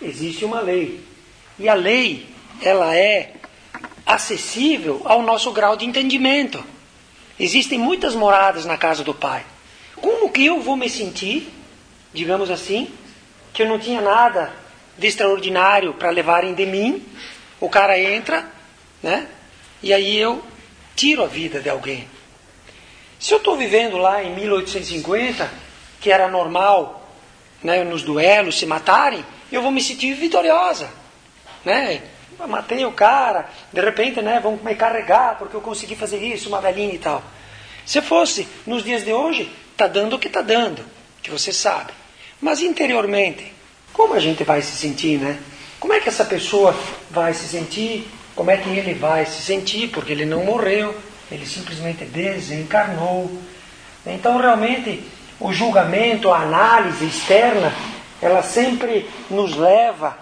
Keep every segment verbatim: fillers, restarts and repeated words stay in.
existe uma lei. E a lei, ela é acessível ao nosso grau de entendimento. Existem muitas moradas na casa do Pai. Como que eu vou me sentir, digamos assim, que eu não tinha nada de extraordinário para levarem de mim? O cara entra, né? E aí eu tiro a vida de alguém. Se eu estou vivendo lá em mil oitocentos e cinquenta, que era normal, né, nos duelos se matarem, eu vou me sentir vitoriosa, né? Eu matei o cara, de repente, né, vão me carregar porque eu consegui fazer isso, uma velhinha e tal. Se fosse nos dias de hoje, está dando o que está dando, que você sabe. Mas interiormente, como a gente vai se sentir, né? Como é que essa pessoa vai se sentir? Como é que ele vai se sentir? Porque ele não morreu, ele simplesmente desencarnou. Então, realmente, o julgamento, a análise externa, ela sempre nos leva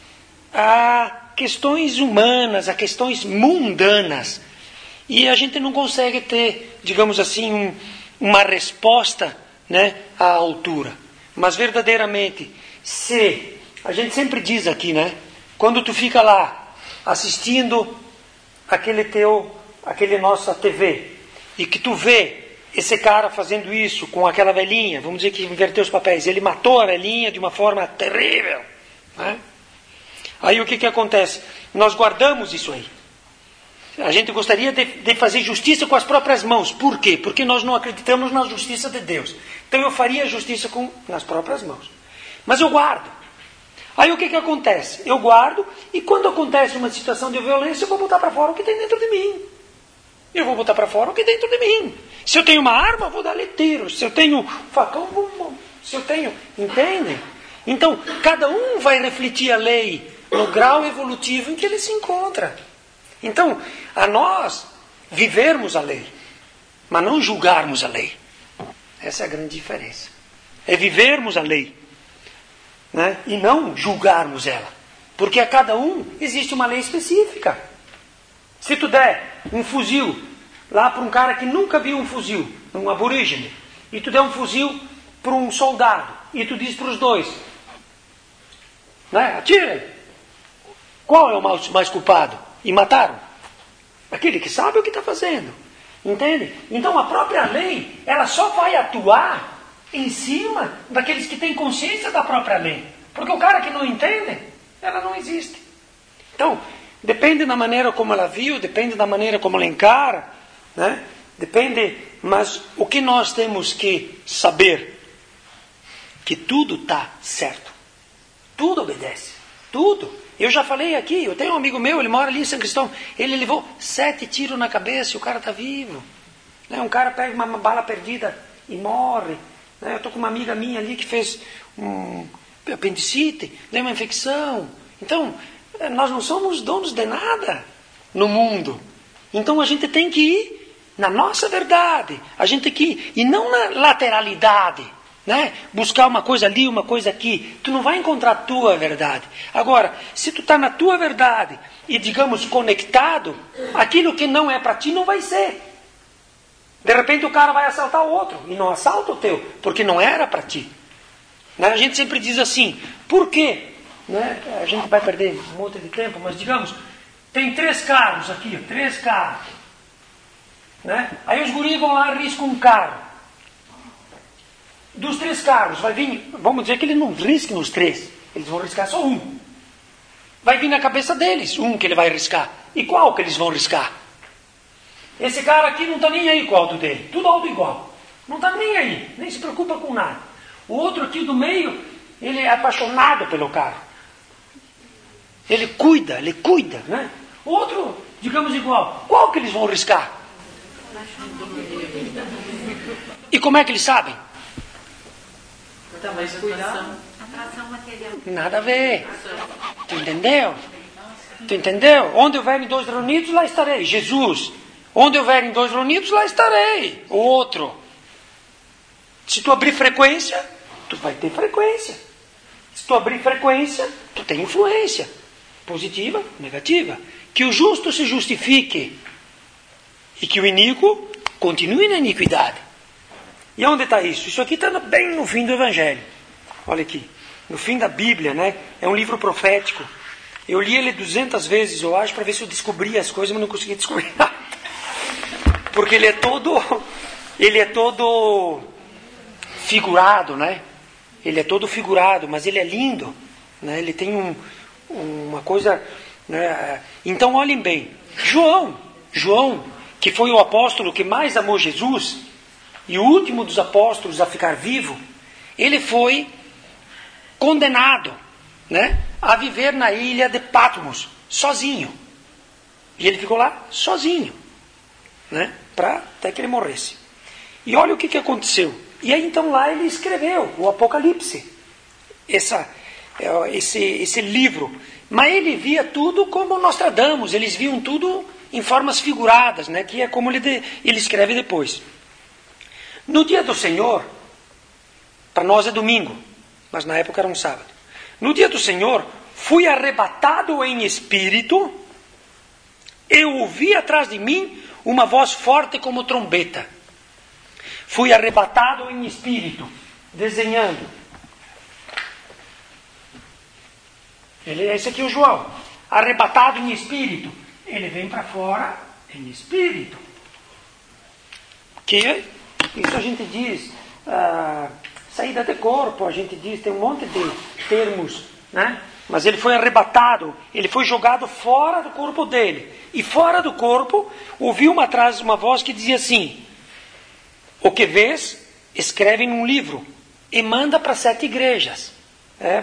a questões humanas, a questões mundanas. E a gente não consegue ter, digamos assim, um, uma resposta, né, à altura. Mas verdadeiramente, se a gente sempre diz aqui, né, quando tu fica lá assistindo aquele teu, aquele nossa T V, e que tu vê esse cara fazendo isso com aquela velhinha, vamos dizer que inverteu os papéis, ele matou a velhinha de uma forma terrível, né? Aí o que que acontece? Nós guardamos isso aí. A gente gostaria de, de fazer justiça com as próprias mãos. Por quê? Porque nós não acreditamos na justiça de Deus. Então eu faria justiça com, nas próprias mãos. Mas eu guardo. Aí o que que acontece? Eu guardo, e quando acontece uma situação de violência, eu vou botar para fora o que tem dentro de mim. Eu vou botar para fora o que tem dentro de mim. Se eu tenho uma arma, eu vou dar-lhe tiros. Se eu tenho um facão, vou... se eu tenho... Entendem? Então, cada um vai refletir a lei no grau evolutivo em que ele se encontra. Então, a nós vivermos a lei, mas não julgarmos a lei. Essa é a grande diferença. É vivermos a lei, né? E não julgarmos ela. Porque a cada um existe uma lei específica. Se tu der um fuzil lá para um cara que nunca viu um fuzil, um aborígene, e tu der um fuzil para um soldado, e tu diz para os dois, né, atirem. Qual é o mais, mais culpado? E mataram? Aquele que sabe o que está fazendo. Entende? Então a própria lei, ela só vai atuar em cima daqueles que têm consciência da própria lei. Porque o cara que não entende, ela não existe. Então, depende da maneira como ela viu, depende da maneira como ela encara, né? Depende, mas o que nós temos que saber? Que tudo está certo. Tudo obedece. Tudo. Eu já falei aqui, eu tenho um amigo meu, ele mora ali em São Cristóvão, ele levou sete tiros na cabeça e o cara está vivo. Né? Um cara pega uma bala perdida e morre. Né? Eu estou com uma amiga minha ali que fez um apendicite, deu uma infecção. Então, nós não somos donos de nada no mundo. Então a gente tem que ir na nossa verdade. A gente tem que ir, e não na lateralidade. Né? Buscar uma coisa ali, uma coisa aqui. Tu não vai encontrar a tua verdade. Agora, se tu está na tua verdade e, digamos, conectado, aquilo que não é para ti não vai ser. De repente o cara vai assaltar o outro e não assalta o teu, porque não era para ti. Né? A gente sempre diz assim, por quê? Né? A gente vai perder um monte de tempo, mas digamos, tem três carros aqui, três carros. Né? Aí os guris vão lá e riscam um carro. Dos três carros, vai vir, vamos dizer que eles não risquem os três, eles vão riscar só um. Vai vir na cabeça deles, um que ele vai riscar. E qual que eles vão riscar? Esse cara aqui não está nem aí com o auto dele, tudo auto igual. Não está nem aí, nem se preocupa com nada. O outro aqui do meio, ele é apaixonado pelo carro. Ele cuida, ele cuida, né? O outro, digamos igual, qual que eles vão riscar? E como é que eles sabem? Mas cuidado. Nada a ver. Tu entendeu? Tu entendeu? Onde houverem dois reunidos, lá estarei. Jesus. Onde houverem dois reunidos, lá estarei. O outro. Se tu abrir frequência, tu vai ter frequência. Se tu abrir frequência, tu tem influência. Positiva, negativa. Que o justo se justifique. E que o iníquo continue na iniquidade. E onde está isso? Isso aqui está bem no fim do Evangelho. Olha aqui. no fim da Bíblia, né? É um livro profético. Eu li ele duzentas vezes, eu acho, para ver se eu descobria as coisas, mas não consegui descobrir nada. Porque ele é todo, ele é todo figurado, né? Ele é todo figurado, mas ele é lindo, né? Ele tem um, uma coisa, né? Então olhem bem, João, João, que foi o apóstolo que mais amou Jesus e o último dos apóstolos a ficar vivo, ele foi condenado, né, a viver na ilha de Patmos, sozinho. E ele ficou lá sozinho, né, para até que ele morresse. E olha o que, que aconteceu. E aí então lá ele escreveu o Apocalipse, essa, esse, esse livro. Mas ele via tudo como Nostradamus, eles viam tudo em formas figuradas, né, que é como ele, de, ele escreve depois. No dia do Senhor, para nós é domingo, mas na época era um sábado. No dia do Senhor, fui arrebatado em espírito, eu ouvi atrás de mim uma voz forte como trombeta. Fui arrebatado em espírito, desenhando. Ele, esse aqui é o João. Arrebatado em espírito. Ele vem para fora em espírito. Que isso a gente diz, ah, saída de corpo, a gente diz, tem um monte de termos, né? Mas ele foi arrebatado, ele foi jogado fora do corpo dele. E fora do corpo, ouviu uma, atrás uma voz que dizia assim: o que vês, escreve num livro e manda para sete igrejas. É,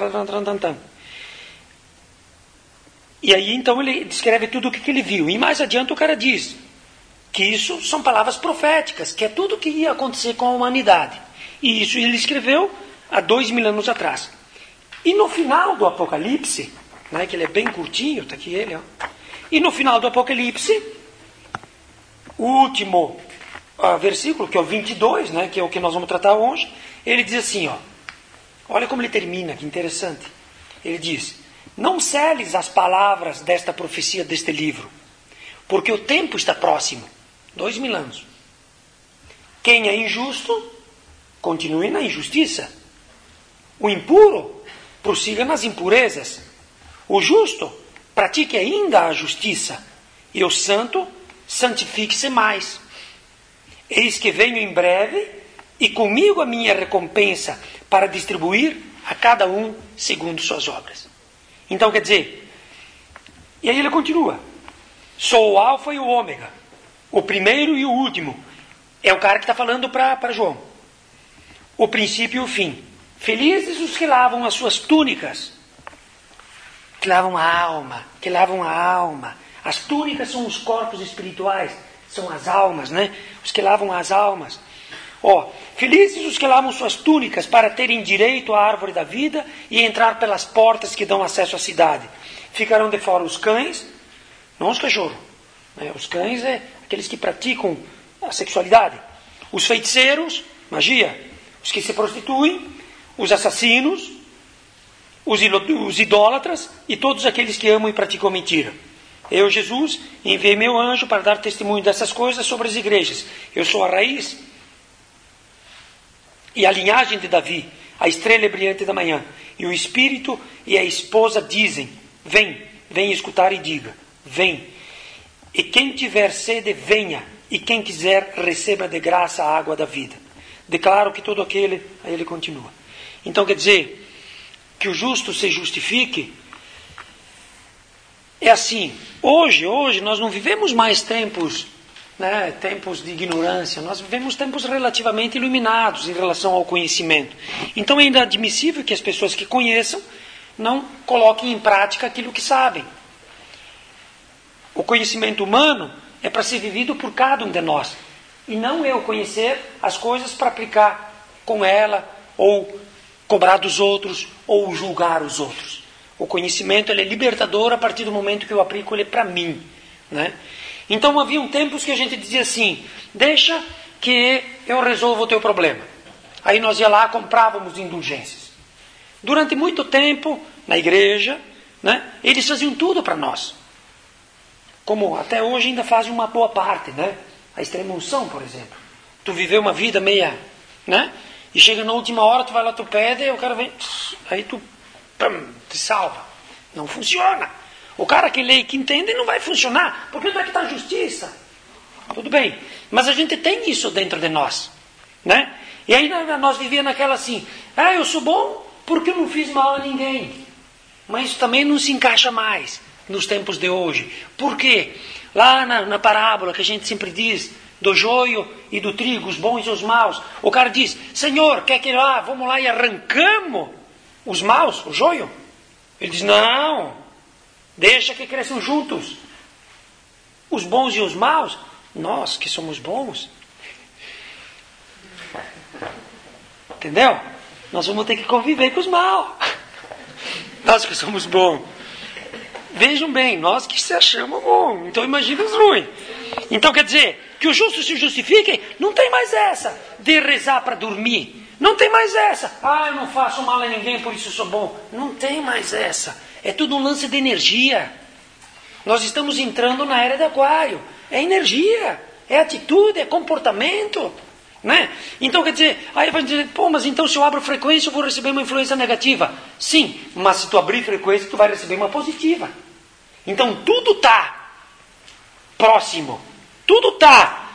e aí então ele descreve tudo o que ele viu. E mais adiante o cara diz que isso são palavras proféticas, que é tudo o que ia acontecer com a humanidade. E isso ele escreveu há dois mil anos atrás. E no final do Apocalipse, né, que ele é bem curtinho, está aqui ele, ó. E no final do Apocalipse, o último uh, versículo, que é o vinte e dois, né, que é o que nós vamos tratar hoje, ele diz assim, ó, olha como ele termina, que interessante. Ele diz: não seles as palavras desta profecia, deste livro, porque o tempo está próximo. Dois mil anos. Quem é injusto, continue na injustiça. O impuro, prossiga nas impurezas. O justo, pratique ainda a justiça. E o santo, santifique-se mais. Eis que venho em breve, e comigo a minha recompensa, para distribuir a cada um segundo suas obras. Então quer dizer, e aí ele continua: sou o alfa e o ômega, o primeiro e o último. É o cara que está falando para João. O princípio e o fim. Felizes os que lavam as suas túnicas, que lavam a alma, que lavam a alma. As túnicas são os corpos espirituais, são as almas, né? Os que lavam as almas. Ó, felizes os que lavam suas túnicas para terem direito à árvore da vida e entrar pelas portas que dão acesso à cidade. Ficarão de fora os cães, não os cachorros. Né? Os cães é aqueles que praticam a sexualidade. Os feiticeiros, magia. Os que se prostituem, os assassinos, os, os idólatras e todos aqueles que amam e praticam mentira. Eu, Jesus, enviei meu anjo para dar testemunho dessas coisas sobre as igrejas. Eu sou a raiz e a linhagem de Davi, a estrela brilhante da manhã. E o Espírito e a esposa dizem: vem, vem escutar e diga, vem. E quem tiver sede, venha. E quem quiser, receba de graça a água da vida. Declaro que todo aquele... Aí ele continua. Então quer dizer, que o justo se justifique. É assim, hoje, hoje nós não vivemos mais tempos, né, tempos de ignorância. Nós vivemos tempos relativamente iluminados em relação ao conhecimento. Então é inadmissível que as pessoas que conheçam não coloquem em prática aquilo que sabem. O conhecimento humano é para ser vivido por cada um de nós. E não eu conhecer as coisas para aplicar com ela, ou cobrar dos outros, ou julgar os outros. O conhecimento ele é libertador a partir do momento que eu aplico ele para mim. Né? Então havia tempos que a gente dizia assim: deixa que eu resolva o teu problema. Aí nós ia lá, comprávamos indulgências. Durante muito tempo, na igreja, né, eles faziam tudo para nós. Como até hoje ainda fazem uma boa parte, né? A extrema unção, por exemplo. Tu viveu uma vida meia, né? E chega na última hora, tu vai lá, tu pede, e o cara vem, aí tu pum, te salva. Não funciona. O cara que lê e que entende não vai funcionar, porque onde é que está a justiça? Tudo bem, mas a gente tem isso dentro de nós, né? E aí nós vivíamos naquela assim, ah, eu sou bom porque eu não fiz mal a ninguém. Mas isso também não se encaixa mais nos tempos de hoje. Por quê? Lá na, na parábola que a gente sempre diz, do joio e do trigo, os bons e os maus, o cara diz, Senhor, quer que lá, vamos lá e arrancamos os maus, o joio? Ele diz, não, deixa que cresçam juntos. Os bons e os maus, nós que somos bons, entendeu? Nós vamos ter que conviver com os maus. Nós que somos bons. Vejam bem, nós que se achamos bons. Então imagina os ruins. Então quer dizer, que o justo se justifique, não tem mais essa de rezar para dormir. Não tem mais essa. Ah, eu não faço mal a ninguém, por isso eu sou bom. Não tem mais essa. É tudo um lance de energia. Nós estamos entrando na era de Aquário. É energia, é atitude, é comportamento. Né? Então quer dizer, aí vai dizer, pô, mas então se eu abro frequência eu vou receber uma influência negativa. Sim, mas se tu abrir frequência tu vai receber uma positiva. Então tudo está próximo, tudo está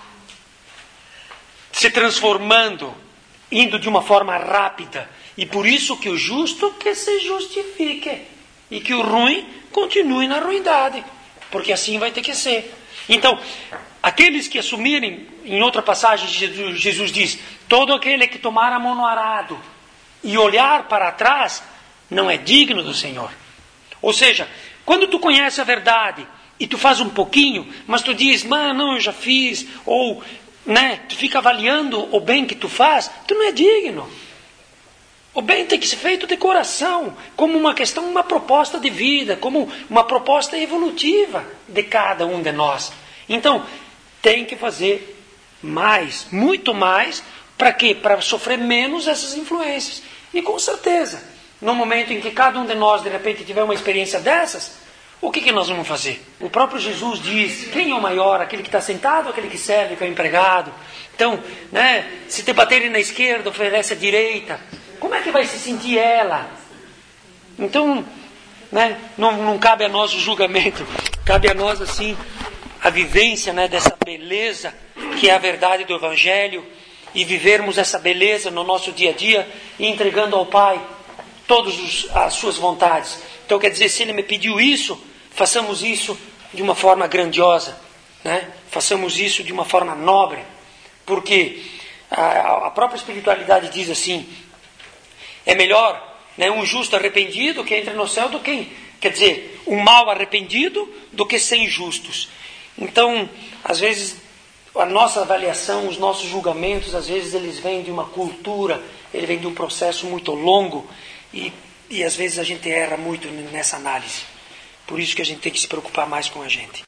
se transformando, indo de uma forma rápida. E por isso que o justo que se justifique e que o ruim continue na ruindade, porque assim vai ter que ser. Então, aqueles que assumirem, em outra passagem Jesus, Jesus diz, todo aquele que tomar a mão no arado e olhar para trás, não é digno do Senhor. Ou seja, quando tu conhece a verdade e tu faz um pouquinho, mas tu diz, mas não, eu já fiz, ou né, tu fica avaliando o bem que tu faz, tu não é digno. O bem tem que ser feito de coração, como uma questão, uma proposta de vida, como uma proposta evolutiva de cada um de nós. Então, tem que fazer mais, muito mais, para quê? Para sofrer menos essas influências. E com certeza, no momento em que cada um de nós, de repente, tiver uma experiência dessas, o que, que nós vamos fazer? O próprio Jesus diz, quem é o maior? Aquele que está sentado ou aquele que serve, que é o empregado? Então, né, se te baterem na esquerda, oferece a direita. Como é que vai se sentir ela? Então, né, não, não cabe a nós o julgamento, cabe a nós, assim, a vivência, né, dessa beleza que é a verdade do Evangelho, e vivermos essa beleza no nosso dia a dia, e entregando ao Pai todas as suas vontades. Então quer dizer, se Ele me pediu isso, façamos isso de uma forma grandiosa, né? Façamos isso de uma forma nobre, porque a, a própria espiritualidade diz assim, é melhor, né, um justo arrependido que entra no céu do que, quer dizer, um mal arrependido do que cem justos. Então, às vezes, a nossa avaliação, os nossos julgamentos, às vezes eles vêm de uma cultura, ele vem de um processo muito longo, e, e às vezes a gente erra muito nessa análise. Por isso que a gente tem que se preocupar mais com a gente.